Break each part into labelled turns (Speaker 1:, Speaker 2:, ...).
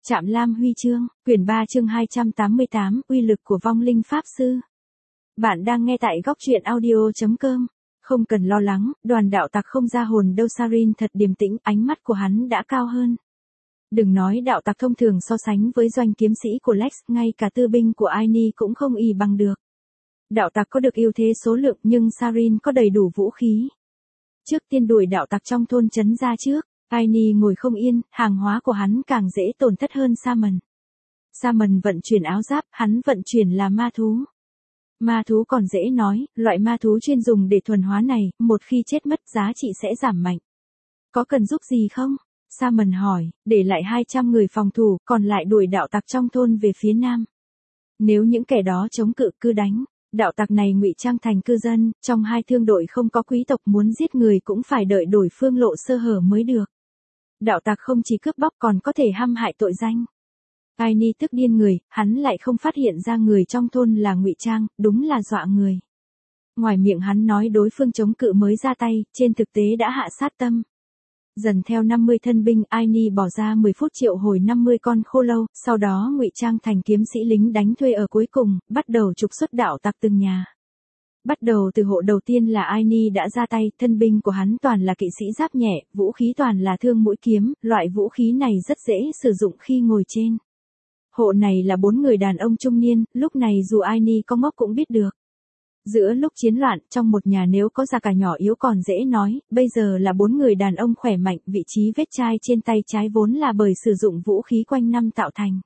Speaker 1: Trạm Lam Huy chương, quyển 3 chương 288, uy lực của vong linh pháp sư. Bạn đang nghe tại góc truyện audio.com. Không cần lo lắng, đoàn đạo tặc không ra hồn đâu. Sarin thật điềm tĩnh, ánh mắt của hắn đã cao hơn. Đừng nói đạo tặc thông thường so sánh với doanh kiếm sĩ của Lex, ngay cả tư binh của Aini cũng không ì bằng được. Đạo tặc có được ưu thế số lượng nhưng Sarin có đầy đủ vũ khí. Trước tiên đuổi đạo tặc trong thôn trấn ra trước. Aini ngồi không yên, hàng hóa của hắn càng dễ tổn thất hơn Saman. Saman vận chuyển áo giáp, hắn vận chuyển là ma thú. Ma thú còn dễ nói, loại ma thú chuyên dùng để thuần hóa này, một khi chết mất giá trị sẽ giảm mạnh. Có cần giúp gì không? Saman hỏi, để lại 200 người phòng thủ, còn lại đuổi đạo tặc trong thôn về phía nam. Nếu những kẻ đó chống cự cứ đánh. Đạo tặc này ngụy trang thành cư dân, trong hai thương đội không có quý tộc, muốn giết người cũng phải đợi đổi phương lộ sơ hở mới được. Đạo tặc không chỉ cướp bóc còn có thể hăm hại tội danh. Aini tức điên người, hắn lại không phát hiện ra người trong thôn là ngụy trang, đúng là dọa người. Ngoài miệng hắn nói đối phương chống cự mới ra tay, trên thực tế đã hạ sát tâm. Dần theo 50 thân binh, Aini bỏ ra 10 phút triệu hồi 50 con khô lâu, sau đó ngụy trang thành kiếm sĩ lính đánh thuê ở cuối cùng, bắt đầu trục xuất đạo tặc từng nhà. Bắt đầu từ hộ đầu tiên là Aini đã ra tay, thân binh của hắn toàn là kỵ sĩ giáp nhẹ, vũ khí toàn là thương mũi kiếm, loại vũ khí này rất dễ sử dụng khi ngồi trên. Hộ này là 4 người đàn ông trung niên, lúc này dù Aini có ngốc cũng biết được. Giữa lúc chiến loạn, trong một nhà nếu có già cả nhỏ yếu còn dễ nói, bây giờ là 4 người đàn ông khỏe mạnh, vị trí vết chai trên tay trái vốn là bởi sử dụng vũ khí quanh năm tạo thành.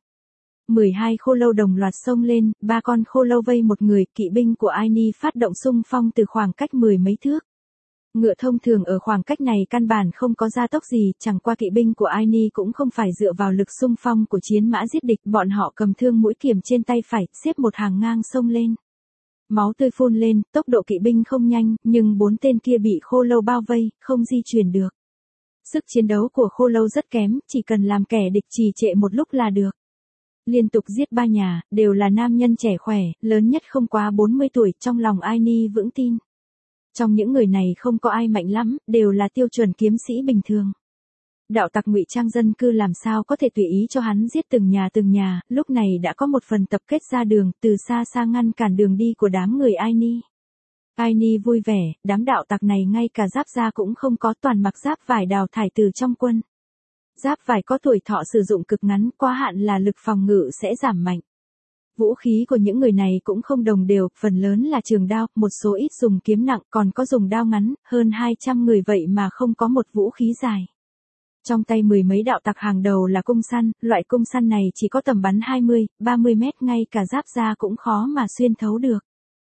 Speaker 1: 12 khô lâu đồng loạt xông lên, 3 con khô lâu vây một người, kỵ binh của Aini phát động xung phong từ khoảng cách 10 mấy thước. Ngựa thông thường ở khoảng cách này căn bản không có gia tốc gì, chẳng qua kỵ binh của Aini cũng không phải dựa vào lực xung phong của chiến mã giết địch, bọn họ cầm thương mũi kiếm trên tay phải, xếp một hàng ngang xông lên. Máu tươi phun lên, tốc độ kỵ binh không nhanh, nhưng 4 tên kia bị khô lâu bao vây, không di chuyển được. Sức chiến đấu của khô lâu rất kém, chỉ cần làm kẻ địch trì trệ một lúc là được. Liên tục giết 3 nhà, đều là nam nhân trẻ khỏe, lớn nhất không quá 40 tuổi, trong lòng Aini vững tin. Trong những người này không có ai mạnh lắm, đều là tiêu chuẩn kiếm sĩ bình thường. Đạo tặc ngụy trang dân cư làm sao có thể tùy ý cho hắn giết từng nhà, lúc này đã có một phần tập kết ra đường, từ xa xa ngăn cản đường đi của đám người Aini. Aini vui vẻ, đám đạo tặc này ngay cả giáp da cũng không có, toàn mặc giáp vải đào thải từ trong quân. Giáp vải có tuổi thọ sử dụng cực ngắn, quá hạn là lực phòng ngự sẽ giảm mạnh. Vũ khí của những người này cũng không đồng đều, phần lớn là trường đao, một số ít dùng kiếm nặng, còn có dùng đao ngắn, hơn 200 người vậy mà không có một vũ khí dài. Trong tay 10 mấy đạo tặc hàng đầu là cung săn, loại cung săn này chỉ có tầm bắn 20, 30 mét, ngay cả giáp da cũng khó mà xuyên thấu được.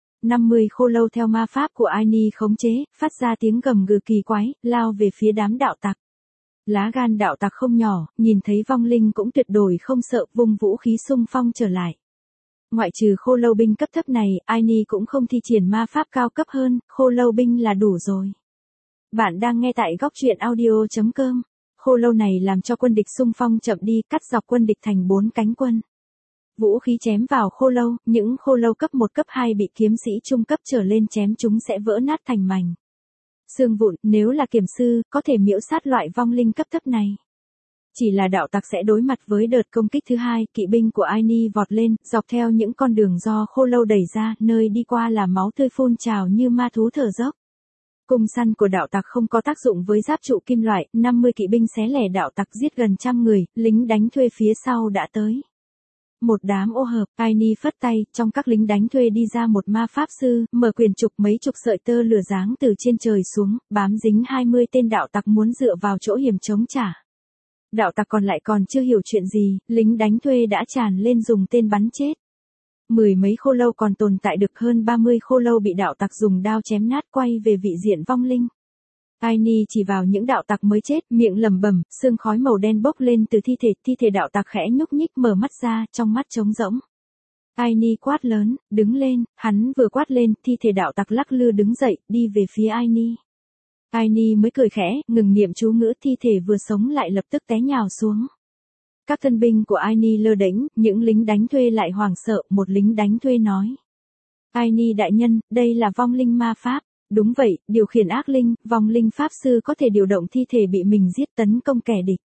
Speaker 1: 50 khô lâu theo ma pháp của Aini khống chế, phát ra tiếng gầm gừ kỳ quái, lao về phía đám đạo tặc. Lá gan đạo tặc không nhỏ, nhìn thấy vong linh cũng tuyệt đối không sợ, vùng vũ khí xung phong trở lại. Ngoại trừ khô lâu binh cấp thấp này, Aini cũng không thi triển ma pháp cao cấp hơn, khô lâu binh là đủ rồi. Bạn đang nghe tại góc truyện audio.com. Khô lâu này làm cho quân địch xung phong chậm đi, cắt dọc quân địch thành 4 cánh quân. Vũ khí chém vào khô lâu, những khô lâu cấp 1 cấp 2 bị kiếm sĩ trung cấp trở lên chém chúng sẽ vỡ nát thành mảnh. Xương vụn, nếu là kiểm sư, có thể miễu sát loại vong linh cấp thấp này. Chỉ là đạo tặc sẽ đối mặt với đợt công kích thứ hai, kỵ binh của Aini vọt lên, dọc theo những con đường do khô lâu đẩy ra, nơi đi qua là máu tươi phun trào như ma thú thở dốc. Cung săn của đạo tặc không có tác dụng với giáp trụ kim loại, 50 kỵ binh xé lẻ đạo tặc giết gần 100 người, lính đánh thuê phía sau đã tới. Một đám ô hợp, Aini phất tay, trong các lính đánh thuê đi ra một ma pháp sư, mở quyền trục mấy chục sợi tơ lửa giáng từ trên trời xuống, bám dính 20 tên đạo tặc muốn dựa vào chỗ hiểm chống trả. Đạo tặc còn lại còn chưa hiểu chuyện gì, lính đánh thuê đã tràn lên dùng tên bắn chết. 10 mấy khô lâu còn tồn tại được, hơn 30 khô lâu bị đạo tặc dùng đao chém nát, quay về vị diện vong linh. Aini chỉ vào những đạo tặc mới chết, miệng lẩm bẩm, sương khói màu đen bốc lên từ thi thể đạo tặc khẽ nhúc nhích mở mắt ra, trong mắt trống rỗng. Aini quát lớn, đứng lên, hắn vừa quát lên, thi thể đạo tặc lắc lư đứng dậy, đi về phía Aini. Aini mới cười khẽ, ngừng niệm chú ngữ, thi thể vừa sống lại lập tức té nhào xuống. Các thân binh của Aini lơ đễnh, những lính đánh thuê lại hoảng sợ, một lính đánh thuê nói. Aini đại nhân, đây là vong linh ma pháp. Đúng vậy, điều khiển ác linh, vong linh pháp sư có thể điều động thi thể bị mình giết tấn công kẻ địch.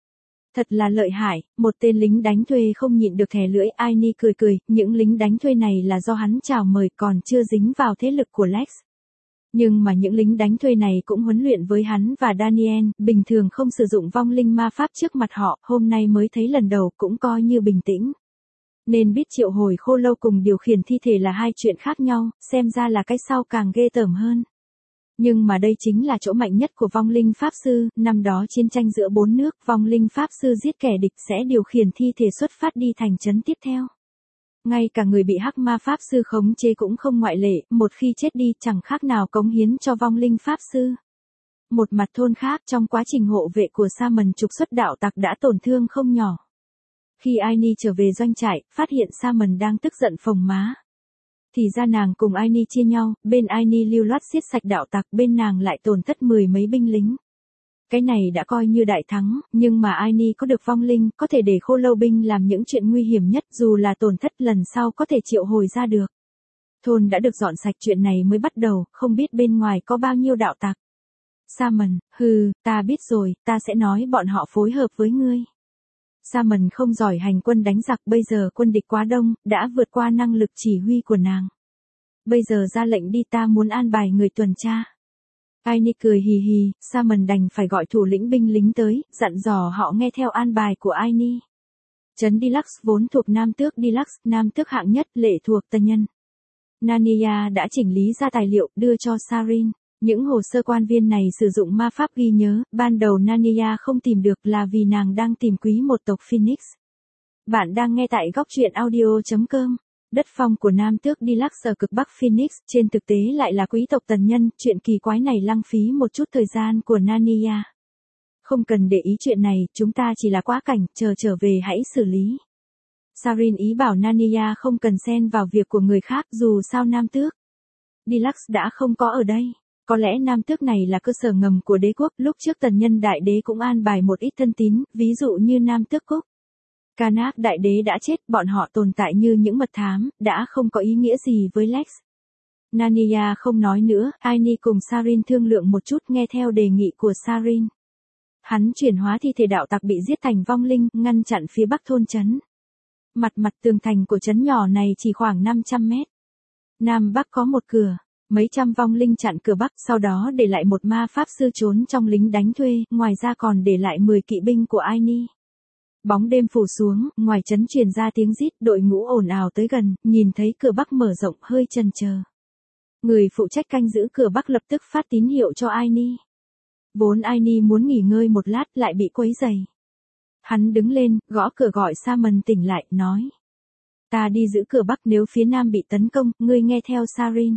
Speaker 1: Thật là lợi hại, một tên lính đánh thuê không nhịn được thè lưỡi. Aini cười cười, những lính đánh thuê này là do hắn chào mời, còn chưa dính vào thế lực của Lex. Nhưng mà những lính đánh thuê này cũng huấn luyện với hắn và Daniel, bình thường không sử dụng vong linh ma pháp trước mặt họ, hôm nay mới thấy lần đầu cũng coi như bình tĩnh. Nên biết triệu hồi khô lâu cùng điều khiển thi thể là hai chuyện khác nhau, xem ra là cái sau càng ghê tởm hơn. Nhưng mà đây chính là chỗ mạnh nhất của vong linh pháp sư, năm đó chiến tranh giữa bốn nước, vong linh pháp sư giết kẻ địch sẽ điều khiển thi thể xuất phát đi thành trấn tiếp theo. Ngay cả người bị hắc ma pháp sư khống chế cũng không ngoại lệ, một khi chết đi chẳng khác nào cống hiến cho vong linh pháp sư. Một mặt thôn khác, trong quá trình hộ vệ của Simon trục xuất đạo tặc đã tổn thương không nhỏ. Khi Aini trở về doanh trại, phát hiện Simon đang tức giận phồng má. Thì ra nàng cùng Aini chia nhau, bên Aini lưu loát giết sạch đạo tặc, bên nàng lại tổn thất 10 mấy binh lính. Cái này đã coi như đại thắng, nhưng mà Aini có được vong linh, có thể để khô lâu binh làm những chuyện nguy hiểm nhất, dù là tổn thất lần sau có thể triệu hồi ra được. Thôn đã được dọn sạch, chuyện này mới bắt đầu, không biết bên ngoài có bao nhiêu đạo tặc. Simon, ta biết rồi, ta sẽ nói bọn họ phối hợp với ngươi. Simon không giỏi hành quân đánh giặc, bây giờ quân địch quá đông, đã vượt qua năng lực chỉ huy của nàng. Bây giờ ra lệnh đi, ta muốn an bài người tuần tra. Aini cười hì hì, Simon đành phải gọi thủ lĩnh binh lính tới, dặn dò họ nghe theo an bài của Aini. Trấn Deluxe vốn thuộc Nam Tước Deluxe, Nam Tước hạng nhất, lệ thuộc tần nhân. Nania đã chỉnh lý ra tài liệu, đưa cho Sarin. Những hồ sơ quan viên này sử dụng ma pháp ghi nhớ, ban đầu Nania không tìm được là vì nàng đang tìm quý một tộc Phoenix. Bạn đang nghe tại góc truyện audio.com. Đất phong của Nam Tước Deluxe ở cực Bắc Phoenix, trên thực tế lại là quý tộc tần nhân, chuyện kỳ quái này lăng phí một chút thời gian của Nania. Không cần để ý chuyện này, chúng ta chỉ là quá cảnh, trở về hãy xử lý. Sarin ý bảo Nania không cần xen vào việc của người khác, dù sao Nam Tước Deluxe đã không có ở đây. Có lẽ Nam Tước này là cơ sở ngầm của đế quốc, lúc trước tần nhân đại đế cũng an bài một ít thân tín, ví dụ như Nam Tước Cúc. Karnak đại đế đã chết, bọn họ tồn tại như những mật thám, đã không có ý nghĩa gì với Lex. Nania không nói nữa, Aini cùng Sarin thương lượng một chút, nghe theo đề nghị của Sarin. Hắn chuyển hóa thi thể đạo tặc bị giết thành vong linh, ngăn chặn phía bắc thôn trấn. Mặt tường thành của trấn nhỏ này chỉ khoảng 500 mét. Nam bắc có một cửa. Mấy trăm vong linh chặn cửa bắc, sau đó để lại một ma pháp sư trốn trong lính đánh thuê, ngoài ra còn để lại 10 kỵ binh của Aini. Bóng đêm phủ xuống, ngoài trấn truyền ra tiếng rít, đội ngũ ồn ào tới gần, nhìn thấy cửa bắc mở rộng, hơi chần chờ. Người phụ trách canh giữ cửa bắc lập tức phát tín hiệu cho Aini. Vốn Aini muốn nghỉ ngơi một lát, lại bị quấy rầy. Hắn đứng lên, gõ cửa gọi Simon tỉnh lại, nói. Ta đi giữ cửa bắc, nếu phía nam bị tấn công, ngươi nghe theo Sarin.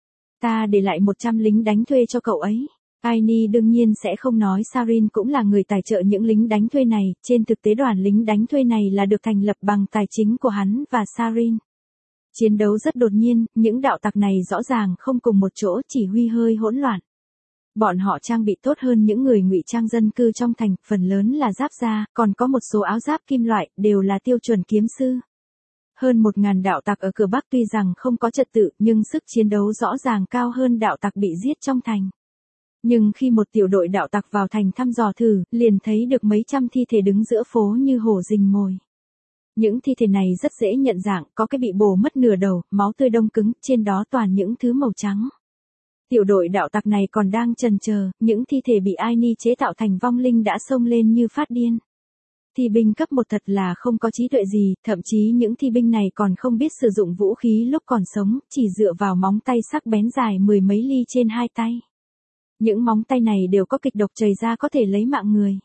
Speaker 1: Ta để lại 100 lính đánh thuê cho cậu ấy. Aini đương nhiên sẽ không nói Sarin cũng là người tài trợ những lính đánh thuê này, trên thực tế đoàn lính đánh thuê này là được thành lập bằng tài chính của hắn và Sarin. Chiến đấu rất đột nhiên, những đạo tặc này rõ ràng không cùng một chỗ, chỉ huy hơi hỗn loạn. Bọn họ trang bị tốt hơn những người ngụy trang dân cư trong thành, phần lớn là giáp da, còn có một số áo giáp kim loại, đều là tiêu chuẩn kiếm sư. Hơn 1.000 đạo tặc ở cửa Bắc tuy rằng không có trật tự, nhưng sức chiến đấu rõ ràng cao hơn đạo tặc bị giết trong thành. Nhưng khi một tiểu đội đạo tặc vào thành thăm dò thử, liền thấy được mấy trăm thi thể đứng giữa phố như hổ rình mồi. Những thi thể này rất dễ nhận dạng, có cái bị bổ mất nửa đầu, máu tươi đông cứng, trên đó toàn những thứ màu trắng. Tiểu đội đạo tặc này còn đang chần chờ, những thi thể bị Aini chế tạo thành vong linh đã xông lên như phát điên. Thi binh cấp 1 thật là không có trí tuệ gì, thậm chí những thi binh này còn không biết sử dụng vũ khí lúc còn sống, chỉ dựa vào móng tay sắc bén dài 10 mấy ly trên hai tay. Những móng tay này đều có kịch độc chảy ra có thể lấy mạng người.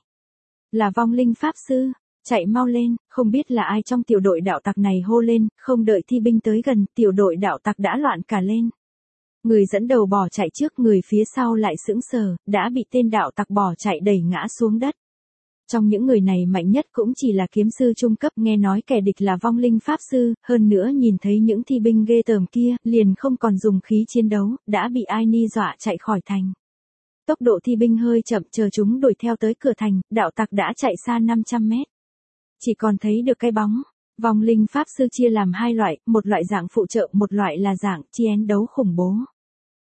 Speaker 1: Là vong linh pháp sư, chạy mau lên, không biết là ai trong tiểu đội đạo tặc này hô lên, không đợi thi binh tới gần, tiểu đội đạo tặc đã loạn cả lên. Người dẫn đầu bỏ chạy trước, người phía sau lại sững sờ, đã bị tên đạo tặc bỏ chạy đẩy ngã xuống đất. Trong những người này mạnh nhất cũng chỉ là kiếm sư trung cấp, nghe nói kẻ địch là vong linh pháp sư, hơn nữa nhìn thấy những thi binh ghê tởm kia, liền không còn dùng khí chiến đấu, đã bị Aini dọa chạy khỏi thành. Tốc độ thi binh hơi chậm, chờ chúng đuổi theo tới cửa thành, đạo tặc đã chạy xa 500 mét. Chỉ còn thấy được cái bóng. Vong linh pháp sư chia làm hai loại, một loại dạng phụ trợ, một loại là dạng chiến đấu khủng bố.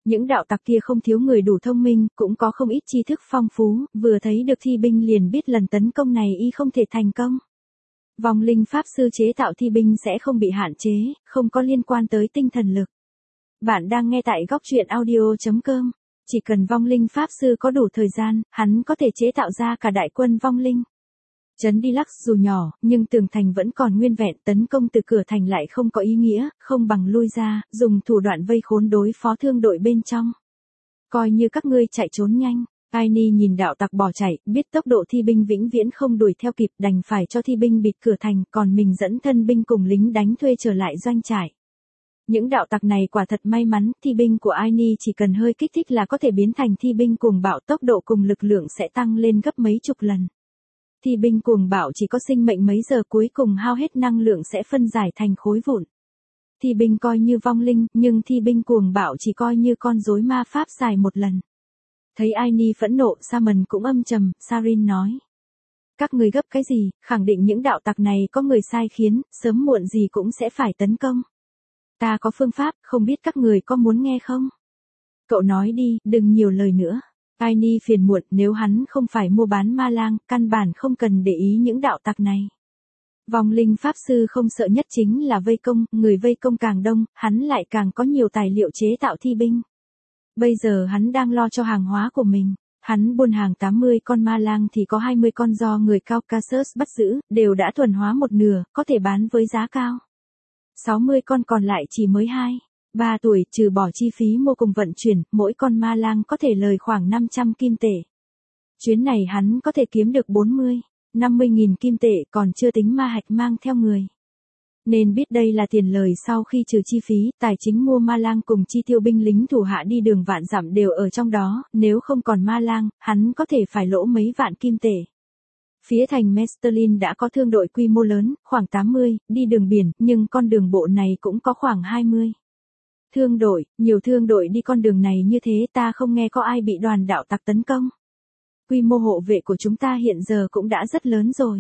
Speaker 1: Những đạo tặc kia không thiếu người đủ thông minh, cũng có không ít tri thức phong phú, vừa thấy được thi binh liền biết lần tấn công này y không thể thành công. Vong linh pháp sư chế tạo thi binh sẽ không bị hạn chế, không có liên quan tới tinh thần lực. Bạn đang nghe tại góc truyện audio.com. Chỉ cần vong linh pháp sư có đủ thời gian, hắn có thể chế tạo ra cả đại quân vong linh. Trấn Deluxe dù nhỏ, nhưng tường thành vẫn còn nguyên vẹn, tấn công từ cửa thành lại không có ý nghĩa, không bằng lui ra, dùng thủ đoạn vây khốn đối phó thương đội bên trong. Coi như các ngươi chạy trốn nhanh. Aini nhìn đạo tặc bỏ chạy, biết tốc độ thi binh vĩnh viễn không đuổi theo kịp, đành phải cho thi binh bịt cửa thành, còn mình dẫn thân binh cùng lính đánh thuê trở lại doanh trại. Những đạo tặc này quả thật may mắn, thi binh của Aini chỉ cần hơi kích thích là có thể biến thành thi binh cuồng bạo, tốc độ cùng lực lượng sẽ tăng lên gấp mấy chục lần. Thi binh cuồng bạo chỉ có sinh mệnh mấy giờ, cuối cùng hao hết năng lượng sẽ phân giải thành khối vụn. Thi binh coi như vong linh, nhưng thi binh cuồng bạo chỉ coi như con rối ma pháp xài một lần. Thấy Aini phẫn nộ, Simon cũng âm trầm, Sarin nói. Các người gấp cái gì, khẳng định những đạo tặc này có người sai khiến, sớm muộn gì cũng sẽ phải tấn công. Ta có phương pháp, không biết các người có muốn nghe không? Cậu nói đi, đừng nhiều lời nữa. Aini phiền muộn, nếu hắn không phải mua bán ma lang, căn bản không cần để ý những đạo tặc này. Vong linh pháp sư không sợ nhất chính là vây công, người vây công càng đông, hắn lại càng có nhiều tài liệu chế tạo thi binh. Bây giờ hắn đang lo cho hàng hóa của mình. Hắn buôn hàng 80 con ma lang thì có 20 con do người Caucasus bắt giữ, đều đã thuần hóa một nửa, có thể bán với giá cao. 60 con còn lại chỉ mới 3 tuổi, trừ bỏ chi phí mua cùng vận chuyển, mỗi con ma lang có thể lời khoảng 500 kim tệ. Chuyến này hắn có thể kiếm được 50 nghìn kim tệ, còn chưa tính ma hạch mang theo người. Nên biết đây là tiền lời sau khi trừ chi phí, tài chính mua ma lang cùng chi tiêu binh lính thủ hạ đi đường vạn dặm đều ở trong đó, nếu không còn ma lang, hắn có thể phải lỗ mấy vạn kim tệ. Phía thành Mestelin đã có thương đội quy mô lớn, khoảng 80, đi đường biển, nhưng con đường bộ này cũng có khoảng 20. Nhiều thương đội đi con đường này như thế, ta không nghe có ai bị đoàn đạo tặc tấn công. Quy mô hộ vệ của chúng ta hiện giờ cũng đã rất lớn rồi.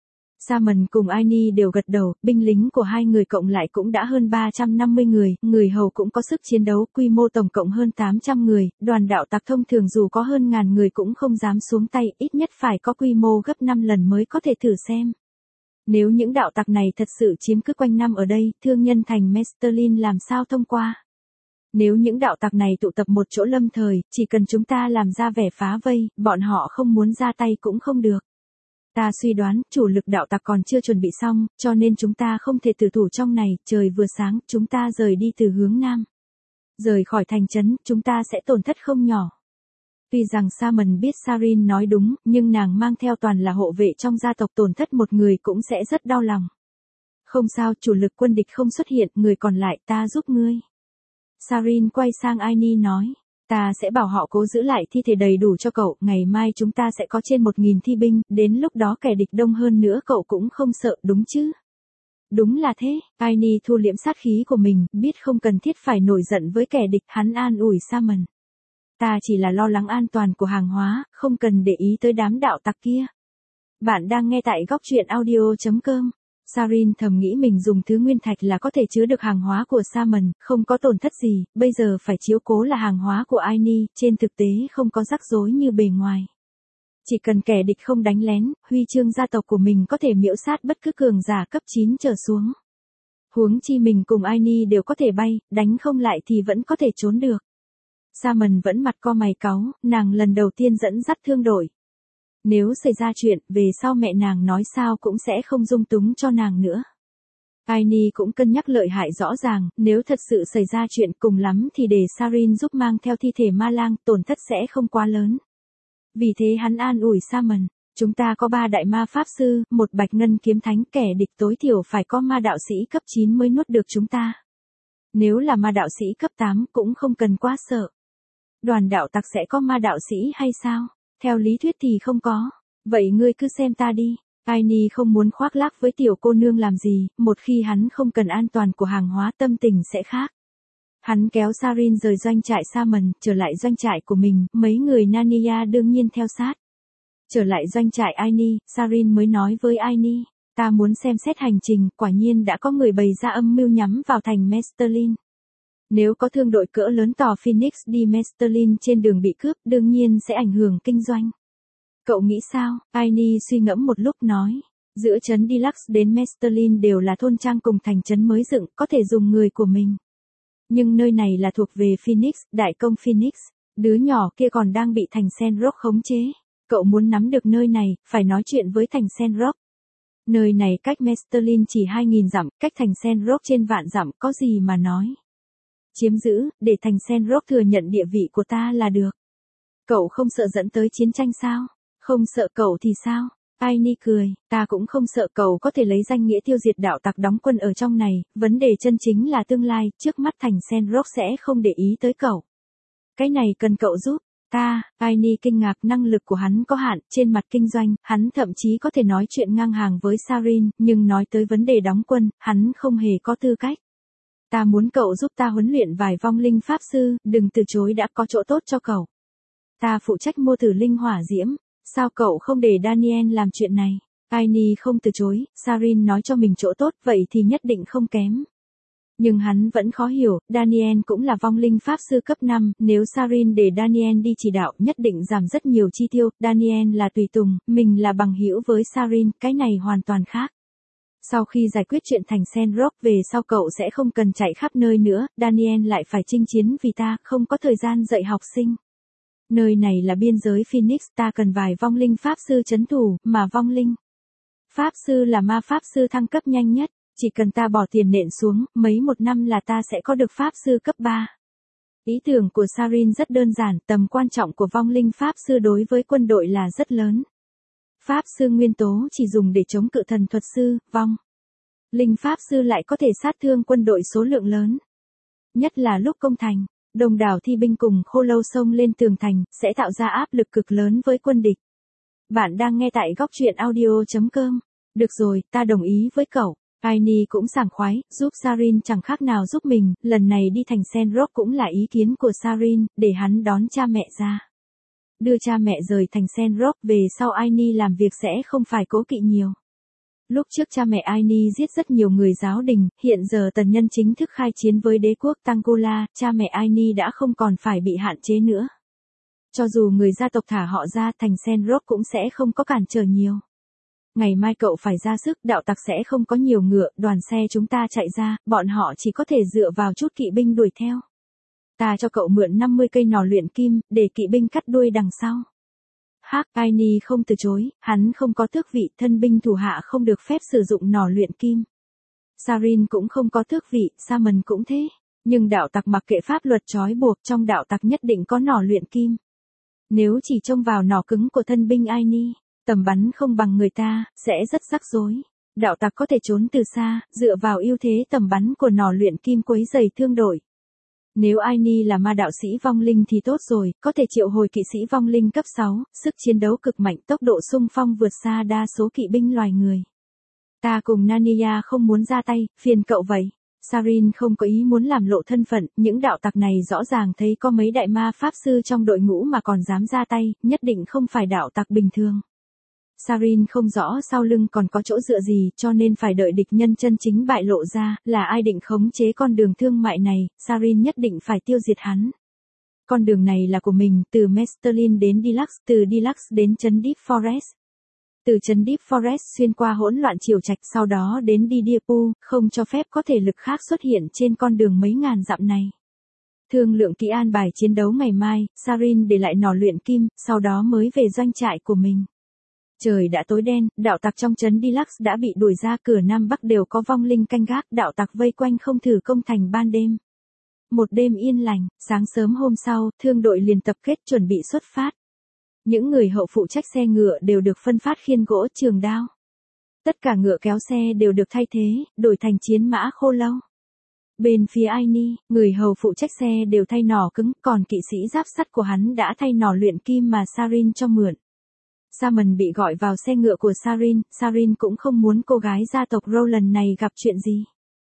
Speaker 1: Simon cùng Aini đều gật đầu, binh lính của hai người cộng lại cũng đã hơn 350 người, người hầu cũng có sức chiến đấu, quy mô tổng cộng hơn 800 người, đoàn đạo tặc thông thường dù có hơn 1000 người cũng không dám xuống tay, ít nhất phải có quy mô gấp 5 lần mới có thể thử xem. Nếu những đạo tặc này thật sự chiếm cứ quanh năm ở đây, thương nhân thành Mestelin làm sao thông qua? Nếu những đạo tặc này tụ tập một chỗ lâm thời, chỉ cần chúng ta làm ra vẻ phá vây, bọn họ không muốn ra tay cũng không được. Ta suy đoán, chủ lực đạo tặc còn chưa chuẩn bị xong, cho nên chúng ta không thể tử thủ trong này, trời vừa sáng, chúng ta rời đi từ hướng nam. Rời khỏi thành trấn, chúng ta sẽ tổn thất không nhỏ. Tuy rằng Simon biết Sarin nói đúng, nhưng nàng mang theo toàn là hộ vệ trong gia tộc, tổn thất một người cũng sẽ rất đau lòng. Không sao, chủ lực quân địch không xuất hiện, người còn lại ta giúp ngươi. Sarin quay sang Aini nói. Ta sẽ bảo họ cố giữ lại thi thể đầy đủ cho cậu, ngày mai chúng ta sẽ có trên 1000 thi binh, đến lúc đó kẻ địch đông hơn nữa cậu cũng không sợ, đúng chứ? Đúng là thế, Aini thu liễm sát khí của mình, biết không cần thiết phải nổi giận với kẻ địch, hắn an ủi Simon. Ta chỉ là lo lắng an toàn của hàng hóa, không cần để ý tới đám đạo tặc kia. Bạn đang nghe tại góc truyện audio.com. Sarin thầm nghĩ mình dùng thứ nguyên thạch là có thể chứa được hàng hóa của Simon, không có tổn thất gì, bây giờ phải chiếu cố là hàng hóa của Aini, trên thực tế không có rắc rối như bề ngoài. Chỉ cần kẻ địch không đánh lén, huy chương gia tộc của mình có thể miễu sát bất cứ cường giả cấp 9 trở xuống. Huống chi mình cùng Aini đều có thể bay, đánh không lại thì vẫn có thể trốn được. Simon vẫn mặt co mày cáu, nàng lần đầu tiên dẫn dắt thương đội. Nếu xảy ra chuyện, về sau mẹ nàng nói sao cũng sẽ không dung túng cho nàng nữa. Aini cũng cân nhắc lợi hại rõ ràng, nếu thật sự xảy ra chuyện cùng lắm thì để Sarin giúp mang theo thi thể ma lang, tổn thất sẽ không quá lớn. Vì thế hắn an ủi Simon, chúng ta có 3 đại ma pháp sư, 1 bạch ngân kiếm thánh, kẻ địch tối thiểu phải có ma đạo sĩ cấp 9 mới nuốt được chúng ta. Nếu là ma đạo sĩ cấp 8 cũng không cần quá sợ. Đoàn đạo tặc sẽ có ma đạo sĩ hay sao? Theo lý thuyết thì không có. Vậy ngươi cứ xem ta đi. Aini không muốn khoác lác với tiểu cô nương làm gì, một khi hắn không cần an toàn của hàng hóa tâm tình sẽ khác. Hắn kéo Sarin rời doanh trại Simon, trở lại doanh trại của mình, mấy người Narnia đương nhiên theo sát. Trở lại doanh trại Aini, Sarin mới nói với Aini, ta muốn xem xét hành trình, quả nhiên đã có người bày ra âm mưu nhắm vào thành Mestelin. Nếu có thương đội cỡ lớn tàu Phoenix đi Mestelin trên đường bị cướp, đương nhiên sẽ ảnh hưởng kinh doanh. Cậu nghĩ sao? Aini suy ngẫm một lúc nói. Giữa trấn Deluxe đến Mestelin đều là thôn trang cùng thành trấn mới dựng, có thể dùng người của mình. Nhưng nơi này là thuộc về Phoenix, đại công Phoenix. Đứa nhỏ kia còn đang bị thành Sandrock khống chế. Cậu muốn nắm được nơi này, phải nói chuyện với thành Sandrock. Nơi này cách Mestelin chỉ 2.000 dặm, cách thành Sandrock trên vạn dặm, có gì mà nói. Chiếm giữ, để thành Sandrock thừa nhận địa vị của ta là được. Cậu không sợ dẫn tới chiến tranh sao? Không sợ. Cậu thì sao? Aini cười, ta cũng không sợ. Cậu có thể lấy danh nghĩa tiêu diệt đạo tặc đóng quân ở trong này, vấn đề chân chính là tương lai, trước mắt thành Sandrock sẽ không để ý tới cậu. Cái này cần cậu giúp. Aini kinh ngạc, năng lực của hắn có hạn, trên mặt kinh doanh, hắn thậm chí có thể nói chuyện ngang hàng với Sarin, nhưng nói tới vấn đề đóng quân, hắn không hề có tư cách. Ta muốn cậu giúp ta huấn luyện vài vong linh pháp sư, đừng từ chối, đã có chỗ tốt cho cậu. Ta phụ trách mô thử linh hỏa diễm, sao cậu không để Daniel làm chuyện này? Aini không từ chối, Sarin nói cho mình chỗ tốt, vậy thì nhất định không kém. Nhưng hắn vẫn khó hiểu, Daniel cũng là vong linh pháp sư cấp 5, nếu Sarin để Daniel đi chỉ đạo nhất định giảm rất nhiều chi tiêu, Daniel là tùy tùng, mình là bằng hữu với Sarin, cái này hoàn toàn khác. Sau khi giải quyết chuyện thành Sandrock về sau cậu sẽ không cần chạy khắp nơi nữa, Daniel lại phải chinh chiến vì ta, không có thời gian dạy học sinh. Nơi này là biên giới Phoenix, ta cần vài vong linh pháp sư trấn thủ, mà vong linh pháp sư là ma pháp sư thăng cấp nhanh nhất, chỉ cần ta bỏ tiền nện xuống, mấy một năm là ta sẽ có được pháp sư cấp 3. Ý tưởng của Sarin rất đơn giản, tầm quan trọng của vong linh pháp sư đối với quân đội là rất lớn. Pháp sư nguyên tố chỉ dùng để chống cự thần thuật sư, vong linh pháp sư lại có thể sát thương quân đội số lượng lớn. Nhất là lúc công thành, đông đảo thi binh cùng khô lâu xông lên tường thành, sẽ tạo ra áp lực cực lớn với quân địch. Bạn đang nghe tại góc truyện audio.com. Được rồi, ta đồng ý với cậu. Aini cũng sảng khoái, giúp Sarin chẳng khác nào giúp mình, lần này đi thành Sandrock cũng là ý kiến của Sarin, để hắn đón cha mẹ ra. Đưa cha mẹ rời thành Sandrock về sau Aini làm việc sẽ không phải cố kỵ nhiều. Lúc trước cha mẹ Aini giết rất nhiều người giáo đình, hiện giờ tần nhân chính thức khai chiến với đế quốc Tangola, cha mẹ Aini đã không còn phải bị hạn chế nữa. Cho dù người gia tộc thả họ ra, thành Sandrock cũng sẽ không có cản trở nhiều. Ngày mai cậu phải ra sức, đạo tặc sẽ không có nhiều ngựa, đoàn xe chúng ta chạy ra, bọn họ chỉ có thể dựa vào chút kỵ binh đuổi theo. Ta cho cậu mượn 50 cây nỏ luyện kim, để kỵ binh cắt đuôi đằng sau. Aini không từ chối, hắn không có tước vị, thân binh thủ hạ không được phép sử dụng nỏ luyện kim. Sarin cũng không có tước vị, Saman cũng thế. Nhưng đạo tặc mặc kệ pháp luật trói buộc, trong đạo tặc nhất định có nỏ luyện kim. Nếu chỉ trông vào nỏ cứng của thân binh Aini, tầm bắn không bằng người ta, sẽ rất rắc rối. Đạo tặc có thể trốn từ xa, dựa vào ưu thế tầm bắn của nỏ luyện kim quấy rầy thương đội. Nếu Aini là ma đạo sĩ vong linh thì tốt rồi, có thể triệu hồi kỵ sĩ vong linh cấp 6, sức chiến đấu cực mạnh, tốc độ xung phong vượt xa đa số kỵ binh loài người. Ta cùng Nania không muốn ra tay, phiền cậu vậy. Sarin không có ý muốn làm lộ thân phận, những đạo tặc này rõ ràng thấy có mấy đại ma pháp sư trong đội ngũ mà còn dám ra tay, nhất định không phải đạo tặc bình thường. Sarin không rõ sau lưng còn có chỗ dựa gì, cho nên phải đợi địch nhân chân chính bại lộ ra, là ai định khống chế con đường thương mại này, Sarin nhất định phải tiêu diệt hắn. Con đường này là của mình, từ Mestelin đến Deluxe, từ Deluxe đến trấn Deep Forest. Từ trấn Deep Forest xuyên qua hỗn loạn triều trạch, sau đó đến Didiapu, không cho phép có thể lực khác xuất hiện trên con đường mấy ngàn dặm này. Thương lượng kỹ an bài chiến đấu ngày mai, Sarin để lại nỏ luyện kim, sau đó mới về doanh trại của mình. Trời đã tối đen, đạo tặc trong trấn Deluxe đã bị đuổi ra, cửa Nam Bắc đều có vong linh canh gác, đạo tặc vây quanh không thử công thành ban đêm. Một đêm yên lành, sáng sớm hôm sau, thương đội liền tập kết chuẩn bị xuất phát. Những người hậu phụ trách xe ngựa đều được phân phát khiên gỗ, trường đao. Tất cả ngựa kéo xe đều được thay thế, đổi thành chiến mã khô lâu. Bên phía Aini, người hầu phụ trách xe đều thay nỏ cứng, còn kỵ sĩ giáp sắt của hắn đã thay nỏ luyện kim mà Sarin cho mượn. Saman bị gọi vào xe ngựa của Sarin, Sarin cũng không muốn cô gái gia tộc Roland này gặp chuyện gì.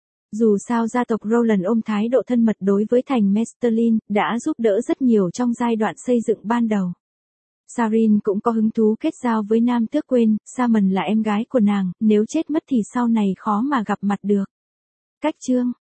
Speaker 1: Dù sao gia tộc Roland ôm thái độ thân mật đối với thành Mestelin, đã giúp đỡ rất nhiều trong giai đoạn xây dựng ban đầu. Sarin cũng có hứng thú kết giao với nam tước quên, Saman là em gái của nàng, nếu chết mất thì sau này khó mà gặp mặt được. Cách chương